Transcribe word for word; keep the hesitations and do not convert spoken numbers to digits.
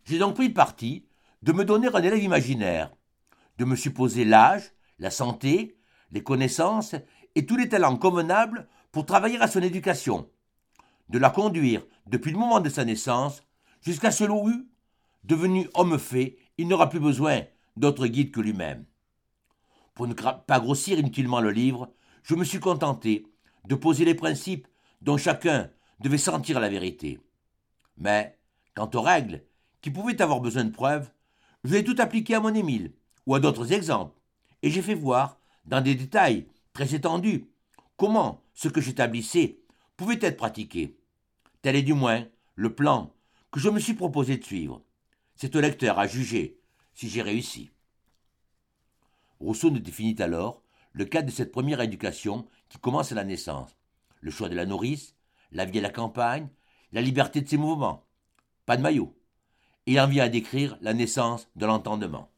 J'ai donc pris le parti de me donner un élève imaginaire, de me supposer l'âge, la santé, les connaissances et tous les talents convenables pour travailler à son éducation, de la conduire depuis le moment de sa naissance jusqu'à ce où, devenu homme fait, il n'aura plus besoin d'autre guide que lui-même. Pour ne pas grossir inutilement le livre, je me suis contenté de poser les principes dont chacun devait sentir la vérité. Mais, quant aux règles, qui pouvaient avoir besoin de preuves, je l'ai tout appliqué à mon Émile, ou à d'autres exemples, et j'ai fait voir, dans des détails très étendus, comment ce que j'établissais pouvait être pratiqué. Tel est du moins le plan que je me suis proposé de suivre. C'est au lecteur à juger si j'ai réussi. Rousseau nous définit alors le cadre de cette première éducation qui commence à la naissance. Le choix de la nourrice, la vie à la campagne, la liberté de ses mouvements. Pas de maillot. Et il en vient à décrire la naissance de l'entendement.